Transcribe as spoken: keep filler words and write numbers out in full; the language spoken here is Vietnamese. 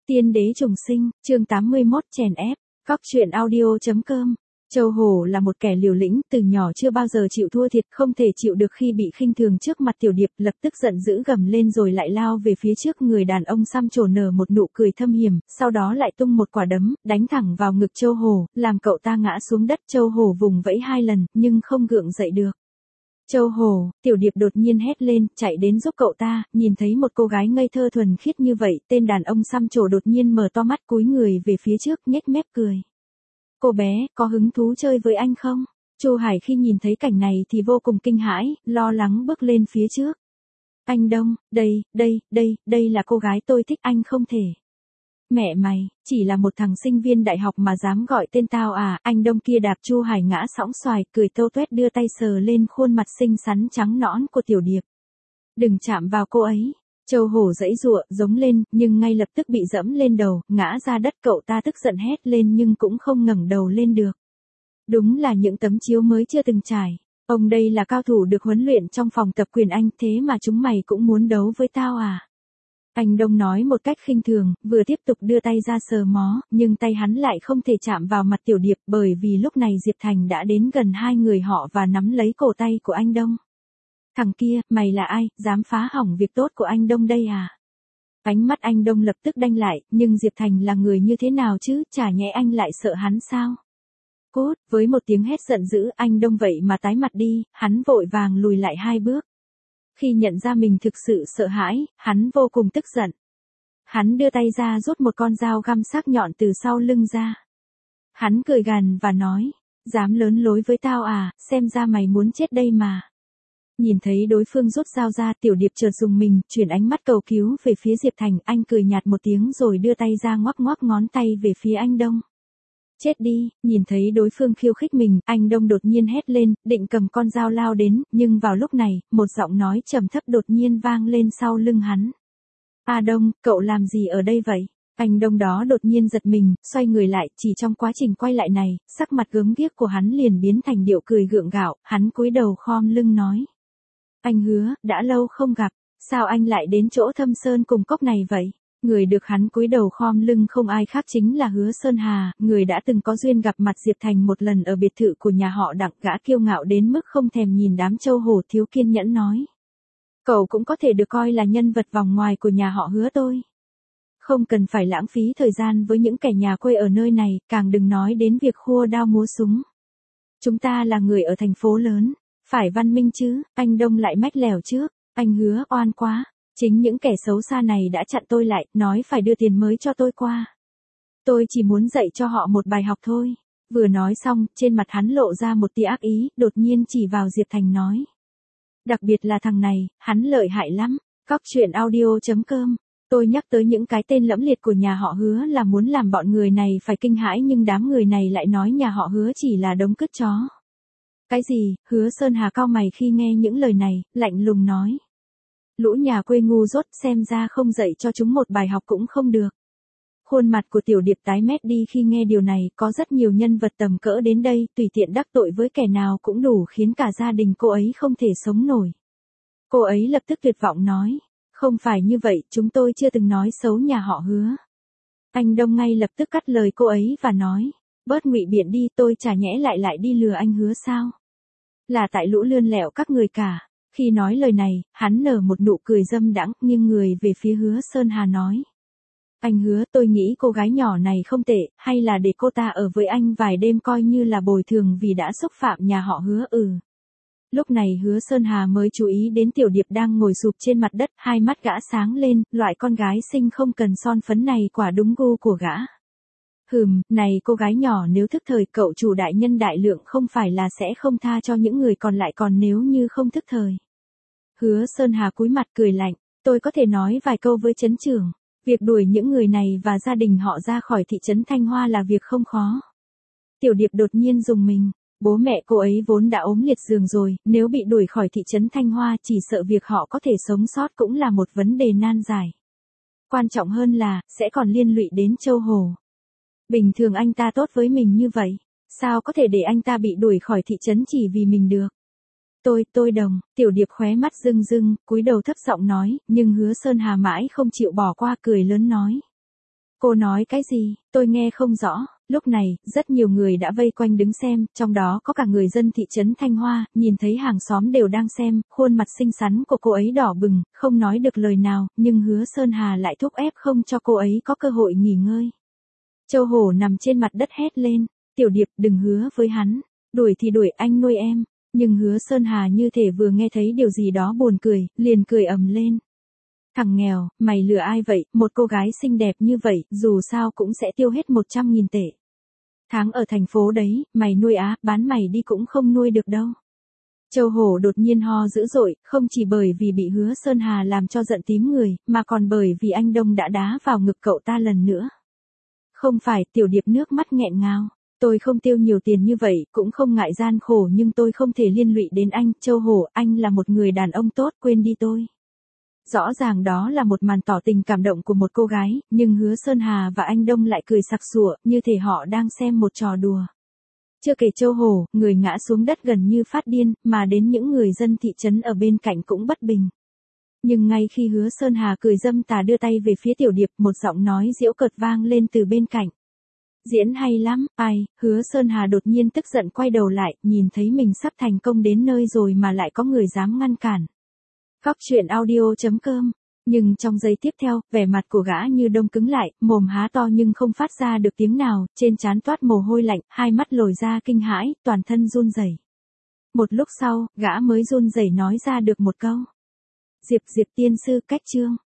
Tiên đế trùng sinh, chương tám mươi mốt chèn ép, Cóc truyện audio.com. Châu Hổ là một kẻ liều lĩnh, từ nhỏ chưa bao giờ chịu thua thiệt, không thể chịu được khi bị khinh thường trước mặt Tiểu Điệp, lập tức giận dữ gầm lên rồi lại lao về phía trước người đàn ông xăm trổ nở một nụ cười thâm hiểm, sau đó lại tung một quả đấm, đánh thẳng vào ngực Châu Hổ, làm cậu ta ngã xuống đất. Châu Hổ vùng vẫy hai lần, nhưng không gượng dậy được. Châu Hổ, Tiểu Điệp đột nhiên hét lên, chạy đến giúp cậu ta, nhìn thấy một cô gái ngây thơ thuần khiết như vậy, tên đàn ông xăm trổ đột nhiên mở to mắt cúi người về phía trước, nhếch mép cười. Cô bé, có hứng thú chơi với anh không? Chu Hải khi nhìn thấy cảnh này thì vô cùng kinh hãi, lo lắng bước lên phía trước. Anh Đông, đây, đây, đây, đây là cô gái tôi thích, anh không thể. Mẹ mày, chỉ là một thằng sinh viên đại học mà dám gọi tên tao à? Anh Đông kia đạp Chu Hải ngã sõng xoài, cười tâu tuét đưa tay sờ lên khuôn mặt xinh xắn trắng nõn của Tiểu Điệp. Đừng chạm vào cô ấy. Châu Hổ giãy giụa, giống lên, nhưng ngay lập tức bị dẫm lên đầu, ngã ra đất. Cậu ta tức giận hét lên nhưng cũng không ngẩng đầu lên được. Đúng là những tấm chiếu mới chưa từng trải. Ông đây là cao thủ được huấn luyện trong phòng tập quyền Anh, thế mà chúng mày cũng muốn đấu với tao à? Anh Đông nói một cách khinh thường, vừa tiếp tục đưa tay ra sờ mó, nhưng tay hắn lại không thể chạm vào mặt Tiểu Điệp, bởi vì lúc này Diệp Thành đã đến gần hai người họ và nắm lấy cổ tay của anh Đông. Thằng kia, mày là ai, dám phá hỏng việc tốt của anh Đông đây à? Ánh mắt anh Đông lập tức đanh lại, nhưng Diệp Thành là người như thế nào chứ, chả nhẽ anh lại sợ hắn sao? Cút, với một tiếng hét giận dữ, anh Đông vậy mà tái mặt đi, hắn vội vàng lùi lại hai bước. Khi nhận ra mình thực sự sợ hãi, hắn vô cùng tức giận. Hắn đưa tay ra rút một con dao găm sắc nhọn từ sau lưng ra. Hắn cười gằn và nói, dám lớn lối với tao à, xem ra mày muốn chết đây mà. Nhìn thấy đối phương rút dao ra, Tiểu Điệp chợt dùng mình, chuyển ánh mắt cầu cứu về phía Diệp Thành, anh cười nhạt một tiếng rồi đưa tay ra ngoắc ngoắc ngón tay về phía anh Đông. Chết đi, nhìn thấy đối phương khiêu khích mình, anh Đông đột nhiên hét lên, định cầm con dao lao đến, nhưng vào lúc này, một giọng nói trầm thấp đột nhiên vang lên sau lưng hắn. A Đông, cậu làm gì ở đây vậy? Anh Đông đó đột nhiên giật mình, xoay người lại, chỉ trong quá trình quay lại này, sắc mặt gớm ghiếc của hắn liền biến thành điệu cười gượng gạo, hắn cúi đầu khom lưng nói. Anh Hứa, đã lâu không gặp, sao anh lại đến chỗ Thâm Sơn cùng cốc này vậy? Người được hắn cúi đầu khom lưng không ai khác chính là Hứa Sơn Hà, người đã từng có duyên gặp mặt Diệp Thành một lần ở biệt thự của nhà họ Đặng. Gã kiêu ngạo đến mức không thèm nhìn đám Châu Hổ, thiếu kiên nhẫn nói. Cậu cũng có thể được coi là nhân vật vòng ngoài của nhà họ Hứa tôi. Không cần phải lãng phí thời gian với những kẻ nhà quê ở nơi này, càng đừng nói đến việc khua đao múa súng. Chúng ta là người ở thành phố lớn, phải văn minh chứ. Anh Đông lại mách lèo trước, anh Hứa oan quá. Chính những kẻ xấu xa này đã chặn tôi lại, nói phải đưa tiền mới cho tôi qua. Tôi chỉ muốn dạy cho họ một bài học thôi. Vừa nói xong, trên mặt hắn lộ ra một tia ác ý, đột nhiên chỉ vào Diệp Thành nói. Đặc biệt là thằng này, hắn lợi hại lắm. Cóc truyện audio.com. Tôi nhắc tới những cái tên lẫm liệt của nhà họ Hứa là muốn làm bọn người này phải kinh hãi, nhưng đám người này lại nói nhà họ Hứa chỉ là đống cứt chó. Cái gì? Hứa Sơn Hà cau mày khi nghe những lời này, lạnh lùng nói. Lũ nhà quê ngu dốt, xem ra không dạy cho chúng một bài học cũng không được. Khuôn mặt của Tiểu Điệp tái mét đi khi nghe điều này, có rất nhiều nhân vật tầm cỡ đến đây, tùy tiện đắc tội với kẻ nào cũng đủ khiến cả gia đình cô ấy không thể sống nổi. Cô ấy lập tức tuyệt vọng nói, không phải như vậy, chúng tôi chưa từng nói xấu nhà họ Hứa. Anh Đông ngay lập tức cắt lời cô ấy và nói, bớt ngụy biện đi, tôi chả nhẽ lại lại đi lừa anh Hứa sao? Là tại lũ lươn lẹo các người cả. Khi nói lời này, hắn nở một nụ cười dâm đãng, nghiêng người về phía Hứa Sơn Hà nói. Anh Hứa, tôi nghĩ cô gái nhỏ này không tệ, hay là để cô ta ở với anh vài đêm coi như là bồi thường vì đã xúc phạm nhà họ Hứa. Ừ. Lúc này Hứa Sơn Hà mới chú ý đến Tiểu Điệp đang ngồi sụp trên mặt đất, hai mắt gã sáng lên, loại con gái xinh không cần son phấn này quả đúng gu của gã. Hừm, này cô gái nhỏ, nếu thức thời cậu chủ đại nhân đại lượng không phải là sẽ không tha cho những người còn lại, còn nếu như không thức thời. Hứa Sơn Hà cúi mặt cười lạnh, tôi có thể nói vài câu với trấn trưởng, việc đuổi những người này và gia đình họ ra khỏi thị trấn Thanh Hoa là việc không khó. Tiểu Điệp đột nhiên rùng mình, bố mẹ cô ấy vốn đã ốm liệt giường rồi, nếu bị đuổi khỏi thị trấn Thanh Hoa chỉ sợ việc họ có thể sống sót cũng là một vấn đề nan giải. Quan trọng hơn là, sẽ còn liên lụy đến Châu Hổ. Bình thường anh ta tốt với mình như vậy, sao có thể để anh ta bị đuổi khỏi thị trấn chỉ vì mình được? Tôi, tôi đồng, Tiểu Điệp khóe mắt rưng rưng, cúi đầu thấp giọng nói, nhưng Hứa Sơn Hà mãi không chịu bỏ qua, cười lớn nói. Cô nói cái gì, tôi nghe không rõ. Lúc này, rất nhiều người đã vây quanh đứng xem, trong đó có cả người dân thị trấn Thanh Hoa, nhìn thấy hàng xóm đều đang xem, khuôn mặt xinh xắn của cô ấy đỏ bừng, không nói được lời nào, nhưng Hứa Sơn Hà lại thúc ép không cho cô ấy có cơ hội nghỉ ngơi. Châu Hổ nằm trên mặt đất hét lên, Tiểu Điệp đừng hứa với hắn, đuổi thì đuổi, anh nuôi em. Nhưng Hứa Sơn Hà như thể vừa nghe thấy điều gì đó buồn cười, liền cười ầm lên. Thằng nghèo, mày lừa ai vậy, một cô gái xinh đẹp như vậy, dù sao cũng sẽ tiêu hết một trăm nghìn tệ. Tháng ở thành phố đấy, mày nuôi á, bán mày đi cũng không nuôi được đâu. Châu Hổ đột nhiên ho dữ dội, không chỉ bởi vì bị Hứa Sơn Hà làm cho giận tím người, mà còn bởi vì anh Đông đã đá vào ngực cậu ta lần nữa. Không phải, Tiểu Điệp nước mắt nghẹn ngào. Tôi không tiêu nhiều tiền như vậy, cũng không ngại gian khổ nhưng tôi không thể liên lụy đến anh, Châu Hổ, anh là một người đàn ông tốt, quên đi tôi. Rõ ràng đó là một màn tỏ tình cảm động của một cô gái, nhưng Hứa Sơn Hà và anh Đông lại cười sặc sụa, như thể họ đang xem một trò đùa. Chưa kể Châu Hổ, người ngã xuống đất gần như phát điên, mà đến những người dân thị trấn ở bên cạnh cũng bất bình. Nhưng ngay khi Hứa Sơn Hà cười dâm tà đưa tay về phía Tiểu Điệp, một giọng nói giễu cợt vang lên từ bên cạnh. Diễn hay lắm, ai, Hứa Sơn Hà đột nhiên tức giận quay đầu lại, nhìn thấy mình sắp thành công đến nơi rồi mà lại có người dám ngăn cản. Góc truyện audio chấm com. Nhưng trong giây tiếp theo, vẻ mặt của gã như đông cứng lại, mồm há to nhưng không phát ra được tiếng nào, trên trán toát mồ hôi lạnh, hai mắt lồi ra kinh hãi, toàn thân run rẩy. Một lúc sau, gã mới run rẩy nói ra được một câu. Diệp Diệp tiên sư cách chương.